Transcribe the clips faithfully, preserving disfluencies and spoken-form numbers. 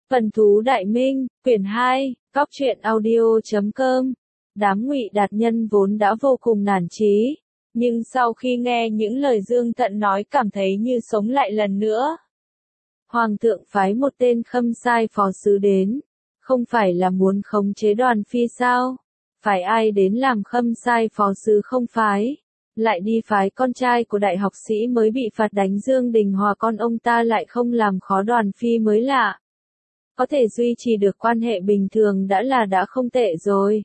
Vân Thú Đại Minh, quyển hai, góc truyện audio chấm com. Đám Ngụy Đạt Nhân vốn đã vô cùng nản chí, nhưng sau khi nghe những lời Dương Thận nói cảm thấy như sống lại lần nữa. Hoàng thượng phái một tên khâm sai phó sứ đến, không phải là muốn khống chế Đoàn Phi sao? Phải ai đến làm khâm sai phó sứ không phái? Lại đi phái con trai của đại học sĩ mới bị phạt đánh Dương Đình Hòa, con ông ta lại không làm khó Đoàn Phi mới lạ. Có thể duy trì được quan hệ bình thường đã là đã không tệ rồi.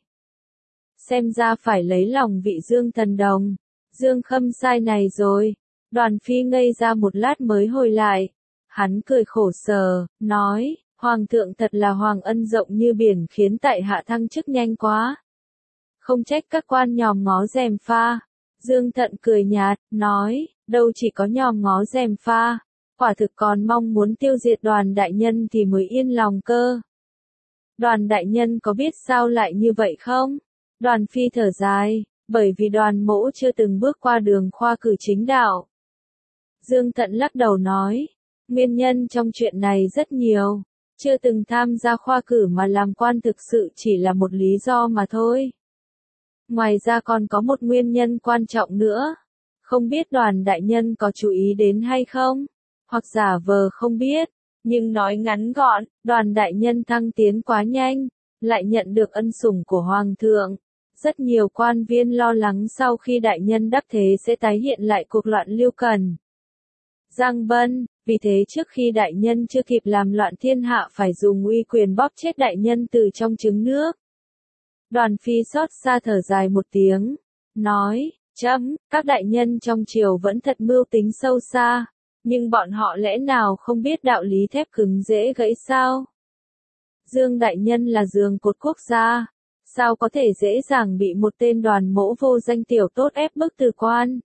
Xem ra phải lấy lòng vị Dương Thần Đồng, Dương khâm sai này rồi. Đoàn Phi ngây ra một lát mới hồi lại. Hắn cười khổ sở, nói, Hoàng thượng thật là hoàng ân rộng như biển, khiến tại hạ thăng chức nhanh quá. Không trách các quan nhòm ngó gièm pha. Dương Thận cười nhạt, nói, đâu chỉ có nhòm ngó gièm pha, quả thực còn mong muốn tiêu diệt Đoàn đại nhân thì mới yên lòng cơ. Đoàn đại nhân có biết sao lại như vậy không? Đoàn Phi thở dài, bởi vì Đoàn mỗ chưa từng bước qua đường khoa cử chính đạo. Dương Thận lắc đầu nói, nguyên nhân trong chuyện này rất nhiều, chưa từng tham gia khoa cử mà làm quan thực sự chỉ là một lý do mà thôi. Ngoài ra còn có một nguyên nhân quan trọng nữa, không biết Đoàn đại nhân có chú ý đến hay không, hoặc giả vờ không biết, nhưng nói ngắn gọn, Đoàn đại nhân thăng tiến quá nhanh, lại nhận được ân sủng của Hoàng thượng. Rất nhiều quan viên lo lắng sau khi đại nhân đắc thế sẽ tái hiện lại cuộc loạn Lưu Cần, Giang Bân, vì thế trước khi đại nhân chưa kịp làm loạn thiên hạ phải dùng uy quyền bóp chết đại nhân từ trong trứng nước. Đoàn Phi xót xa thở dài một tiếng, nói, chấm, các đại nhân trong triều vẫn thật mưu tính sâu xa, nhưng bọn họ lẽ nào không biết đạo lý thép cứng dễ gãy sao? Dương đại nhân là giường cột quốc gia, sao có thể dễ dàng bị một tên Đoàn mỗ vô danh tiểu tốt ép bức từ quan?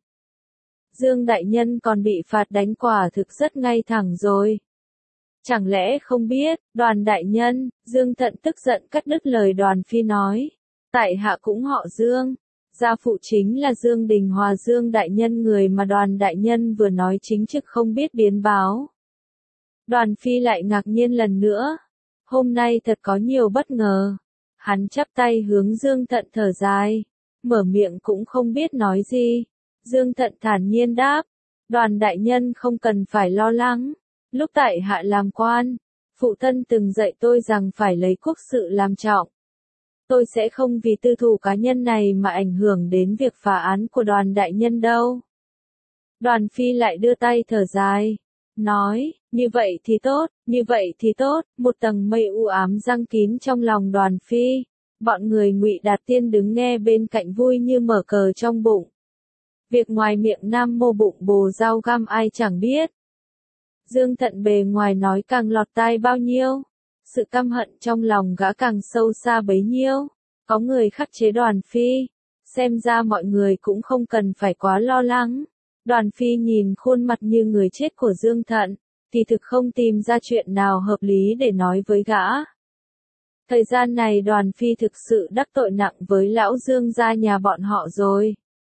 Dương đại nhân còn bị phạt đánh, quả thực rất ngay thẳng rồi. Chẳng lẽ không biết, Đoàn đại nhân? Dương Thận tức giận cắt đứt lời Đoàn Phi nói, tại hạ cũng họ Dương, gia phụ chính là Dương Đình Hòa. Dương đại nhân người mà Đoàn đại nhân vừa nói chính trực không biết biến báo. Đoàn Phi lại ngạc nhiên lần nữa, hôm nay thật có nhiều bất ngờ. Hắn chắp tay hướng Dương Thận thở dài, mở miệng cũng không biết nói gì. Dương Thận thản nhiên đáp, Đoàn đại nhân không cần phải lo lắng, lúc tại hạ làm quan, phụ thân từng dạy tôi rằng phải lấy quốc sự làm trọng. Tôi sẽ không vì tư thù cá nhân này mà ảnh hưởng đến việc phá án của Đoàn đại nhân đâu. Đoàn Phi lại đưa tay thở dài, nói, như vậy thì tốt, như vậy thì tốt. Một tầng mây u ám giăng kín trong lòng Đoàn Phi, bọn người Ngụy Đạt Tiên đứng nghe bên cạnh vui như mở cờ trong bụng. Việc ngoài miệng Nam Mô Bụng Bồ Dao Găm ai chẳng biết. Dương Thận bề ngoài nói càng lọt tai bao nhiêu, sự căm hận trong lòng gã càng sâu xa bấy nhiêu. Có người khắc chế Đoàn Phi, xem ra mọi người cũng không cần phải quá lo lắng. Đoàn Phi nhìn khuôn mặt như người chết của Dương Thận, thì thực không tìm ra chuyện nào hợp lý để nói với gã. Thời gian này Đoàn Phi thực sự đắc tội nặng với lão Dương gia nhà bọn họ rồi.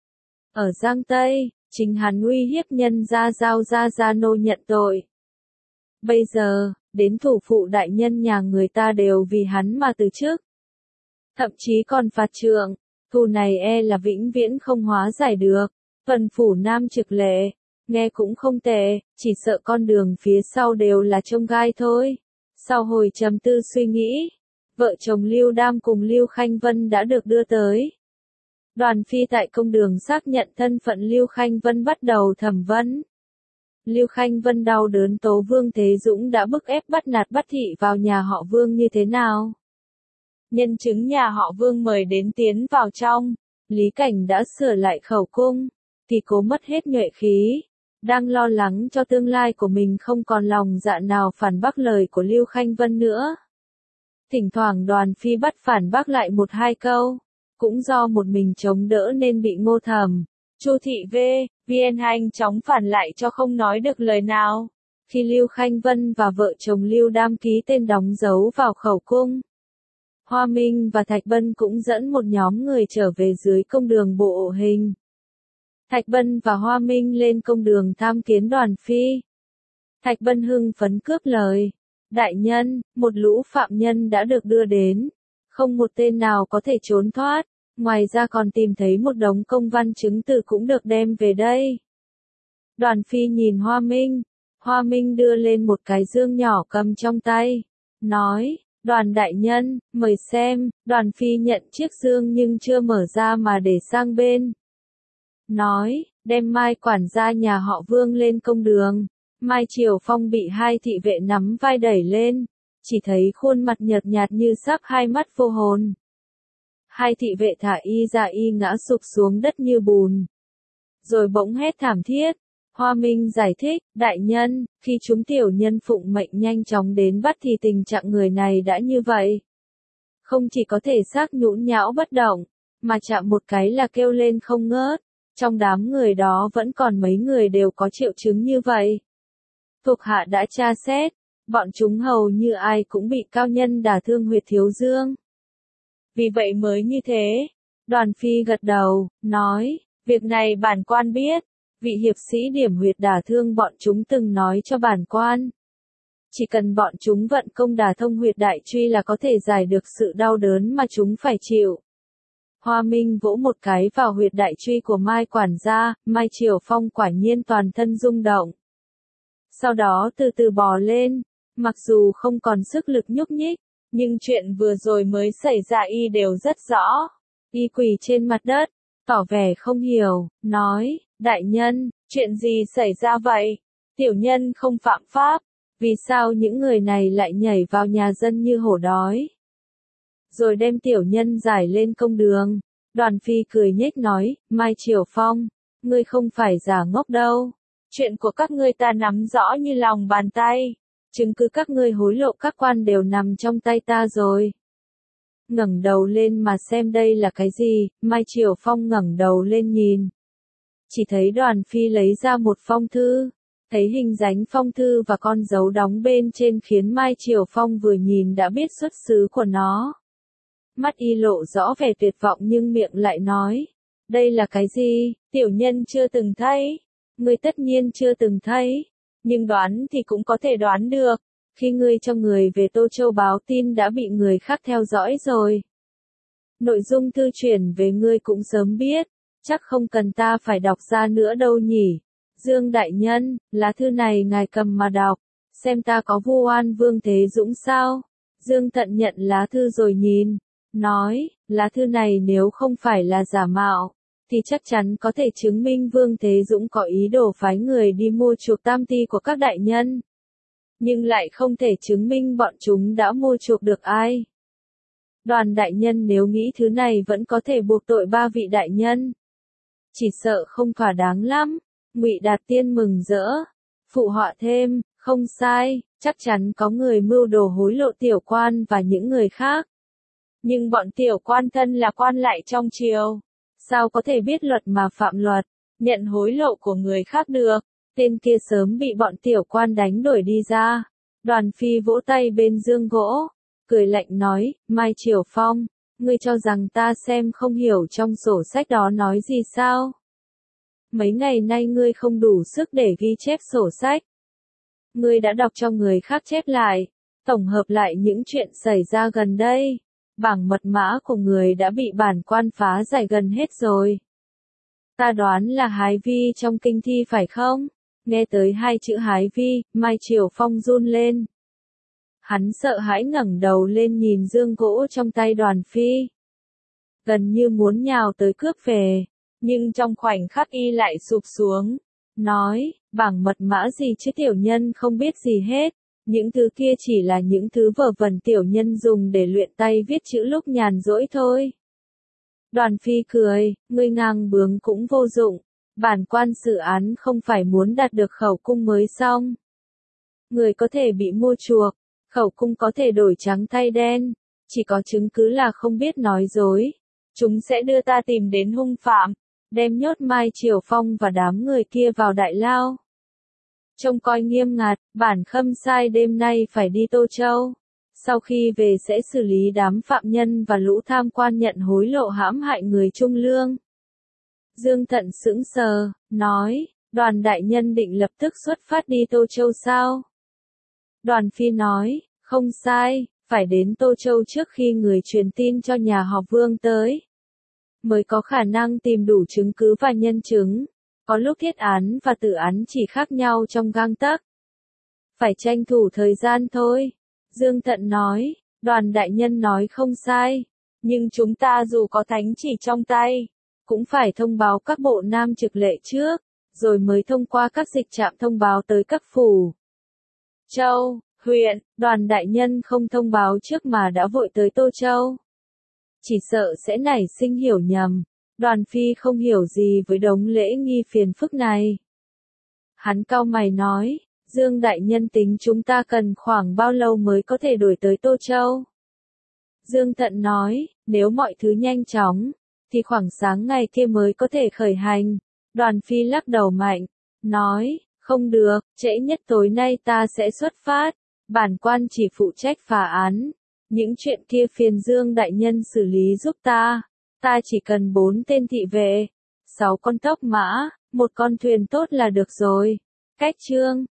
Ở Giang Tây, chính hắn uy hiếp nhân gia giao gia gia nô nhận tội. Bây giờ, đến thủ phụ đại nhân nhà người ta đều vì hắn mà từ chức. Thậm chí còn phạt trượng, thù này e là vĩnh viễn không hóa giải được. Phần phủ Nam Trực Lệ, nghe cũng không tệ, chỉ sợ con đường phía sau đều là chông gai thôi. Sau hồi trầm tư suy nghĩ, vợ chồng Lưu Đam cùng Lưu Khanh Vân đã được đưa tới. Đoàn Phi tại công đường xác nhận thân phận Lưu Khanh Vân, bắt đầu thẩm vấn. Lưu Khanh Vân đau đớn tố Vương Thế Dũng đã bức ép bắt nạt bắt thị vào nhà họ Vương như thế nào. Nhân chứng nhà họ Vương mời đến tiến vào trong, Lý Cảnh đã sửa lại khẩu cung, thì cố mất hết nhuệ khí. Đang lo lắng cho tương lai của mình không còn lòng dạ nào phản bác lời của Lưu Khanh Vân nữa. Thỉnh thoảng Đoàn Phi bắt phản bác lại một hai câu. Cũng do một mình chống đỡ nên bị Ngô Thẩm, Chu Thị V, vê en nhanh chóng phản lại cho không nói được lời nào. Khi Lưu Khanh Vân và vợ chồng Lưu Đam ký tên đóng dấu vào khẩu cung, Hoa Minh và Thạch Bân cũng dẫn một nhóm người trở về dưới công đường Bộ Hình. Thạch Bân và Hoa Minh lên công đường tham kiến Đoàn Phi. Thạch Bân hưng phấn cướp lời, Đại nhân, một lũ phạm nhân đã được đưa đến. Không một tên nào có thể trốn thoát. Ngoài ra còn tìm thấy một đống công văn chứng từ cũng được đem về đây. Đoàn Phi nhìn Hoa Minh. Hoa Minh đưa lên một cái dương nhỏ cầm trong tay. Nói, Đoàn đại nhân, mời xem. Đoàn Phi nhận chiếc dương nhưng chưa mở ra mà để sang bên. Nói, đem Mai quản gia nhà họ Vương lên công đường. Mai Triều Phong bị hai thị vệ nắm vai đẩy lên. Chỉ thấy khuôn mặt nhợt nhạt như sắp hai mắt vô hồn. Hai thị vệ thả y ra y ngã sụp xuống đất như bùn. Rồi bỗng hét thảm thiết. Hoa Minh giải thích, đại nhân, khi chúng tiểu nhân phụng mệnh nhanh chóng đến bắt thì tình trạng người này đã như vậy. Không chỉ có thể xác nhũn nhão bất động, mà chạm một cái là kêu lên không ngớt. Trong đám người đó vẫn còn mấy người đều có triệu chứng như vậy. Thuộc hạ đã tra xét, bọn chúng hầu như ai cũng bị cao nhân đả thương huyệt thiếu dương. Vì vậy mới như thế. Đoàn Phi gật đầu, nói, việc này bản quan biết. Vị hiệp sĩ điểm huyệt đả thương bọn chúng từng nói cho bản quan. Chỉ cần bọn chúng vận công đả thông huyệt đại truy là có thể giải được sự đau đớn mà chúng phải chịu. Hoa Minh vỗ một cái vào huyệt đại truy của Mai quản gia, Mai Triều Phong quả nhiên toàn thân rung động. Sau đó từ từ bò lên, mặc dù không còn sức lực nhúc nhích, nhưng chuyện vừa rồi mới xảy ra y đều rất rõ. Y quỳ trên mặt đất, tỏ vẻ không hiểu, nói, đại nhân, chuyện gì xảy ra vậy? Tiểu nhân không phạm pháp, vì sao những người này lại nhảy vào nhà dân như hổ đói? Rồi đem tiểu nhân giải lên công đường. Đoàn Phi cười nhếch nói, Mai Triều Phong, ngươi không phải giả ngốc đâu. Chuyện của các ngươi ta nắm rõ như lòng bàn tay. Chứng cứ các ngươi hối lộ các quan đều nằm trong tay ta rồi. Ngẩng đầu lên mà xem đây là cái gì, Mai Triều Phong ngẩng đầu lên nhìn. Chỉ thấy Đoàn Phi lấy ra một phong thư. Thấy hình dáng phong thư và con dấu đóng bên trên khiến Mai Triều Phong vừa nhìn đã biết xuất xứ của nó. Mắt y lộ rõ vẻ tuyệt vọng nhưng miệng lại nói. Đây là cái gì, tiểu nhân chưa từng thấy. Ngươi tất nhiên chưa từng thấy. Nhưng đoán thì cũng có thể đoán được. Khi ngươi cho người về Tô Châu báo tin đã bị người khác theo dõi rồi. Nội dung thư chuyển về ngươi cũng sớm biết. Chắc không cần ta phải đọc ra nữa đâu nhỉ. Dương đại nhân, lá thư này ngài cầm mà đọc. Xem ta có vu oan Vương Thế Dũng sao? Dương Thận nhận lá thư rồi nhìn. Nói, lá thư này nếu không phải là giả mạo, thì chắc chắn có thể chứng minh Vương Thế Dũng có ý đồ phái người đi mua chuộc tam ti của các đại nhân. Nhưng lại không thể chứng minh bọn chúng đã mua chuộc được ai. Đoàn đại nhân nếu nghĩ thứ này vẫn có thể buộc tội ba vị đại nhân. Chỉ sợ không thỏa đáng lắm. Ngụy Đạt Tiên mừng rỡ. Phụ họa thêm, không sai, chắc chắn có người mưu đồ hối lộ tiểu quan và những người khác. Nhưng bọn tiểu quan thân là quan lại trong triều. Sao có thể biết luật mà phạm luật, nhận hối lộ của người khác được, tên kia sớm bị bọn tiểu quan đánh đuổi đi ra. Đoàn Phi vỗ tay bên dương gỗ, cười lạnh nói, Mai Triều Phong, ngươi cho rằng ta xem không hiểu trong sổ sách đó nói gì sao? Mấy ngày nay ngươi không đủ sức để ghi chép sổ sách. Ngươi đã đọc cho người khác chép lại, tổng hợp lại những chuyện xảy ra gần đây. Bảng mật mã của người đã bị bản quan phá giải gần hết rồi. Ta đoán là Hái Vi trong kinh thi phải không? Nghe tới hai chữ Hái Vi, Mai Triều Phong run lên. Hắn sợ hãi ngẩng đầu lên nhìn dương gỗ trong tay Đoàn Phi. Gần như muốn nhào tới cướp về, nhưng trong khoảnh khắc y lại sụp xuống. Nói, bảng mật mã gì chứ tiểu nhân không biết gì hết. Những thứ kia chỉ là những thứ vờ vẩn tiểu nhân dùng để luyện tay viết chữ lúc nhàn rỗi thôi. Đoàn Phi cười, ngươi ngang bướng cũng vô dụng. Bản quan xử án không phải muốn đạt được khẩu cung mới xong. Người có thể bị mua chuộc, khẩu cung có thể đổi trắng thay đen. Chỉ có chứng cứ là không biết nói dối. Chúng sẽ đưa ta tìm đến hung phạm, đem nhốt Mai Triều Phong và đám người kia vào đại lao. Trông coi nghiêm ngặt, bản khâm sai đêm nay phải đi Tô Châu. Sau khi về sẽ xử lý đám phạm nhân và lũ tham quan nhận hối lộ hãm hại người trung lương. Dương Thận sững sờ, nói, Đoàn đại nhân định lập tức xuất phát đi Tô Châu sao? Đoàn Phi nói, không sai, phải đến Tô Châu trước khi người truyền tin cho nhà họ Vương tới. Mới có khả năng tìm đủ chứng cứ và nhân chứng. Có lúc thiết án và tự án chỉ khác nhau trong gang tấc. Phải tranh thủ thời gian thôi. Dương Thận nói, Đoàn đại nhân nói không sai. Nhưng chúng ta dù có thánh chỉ trong tay, cũng phải thông báo các bộ nam trực lệ trước, rồi mới thông qua các dịch trạm thông báo tới các phủ, châu, huyện. Đoàn đại nhân không thông báo trước mà đã vội tới Tô Châu, chỉ sợ sẽ nảy sinh hiểu nhầm. Đoàn Phi không hiểu gì với đống lễ nghi phiền phức này. Hắn cau mày nói, Dương đại nhân tính chúng ta cần khoảng bao lâu mới có thể đuổi tới Tô Châu? Dương Thận nói, nếu mọi thứ nhanh chóng, thì khoảng sáng ngày kia mới có thể khởi hành. Đoàn Phi lắc đầu mạnh, nói, không được, trễ nhất tối nay ta sẽ xuất phát. Bản quan chỉ phụ trách phá án. Những chuyện kia phiền Dương đại nhân xử lý giúp ta. Ta chỉ cần bốn tên thị vệ, sáu con tốc mã, một con thuyền tốt là được rồi. Cách chương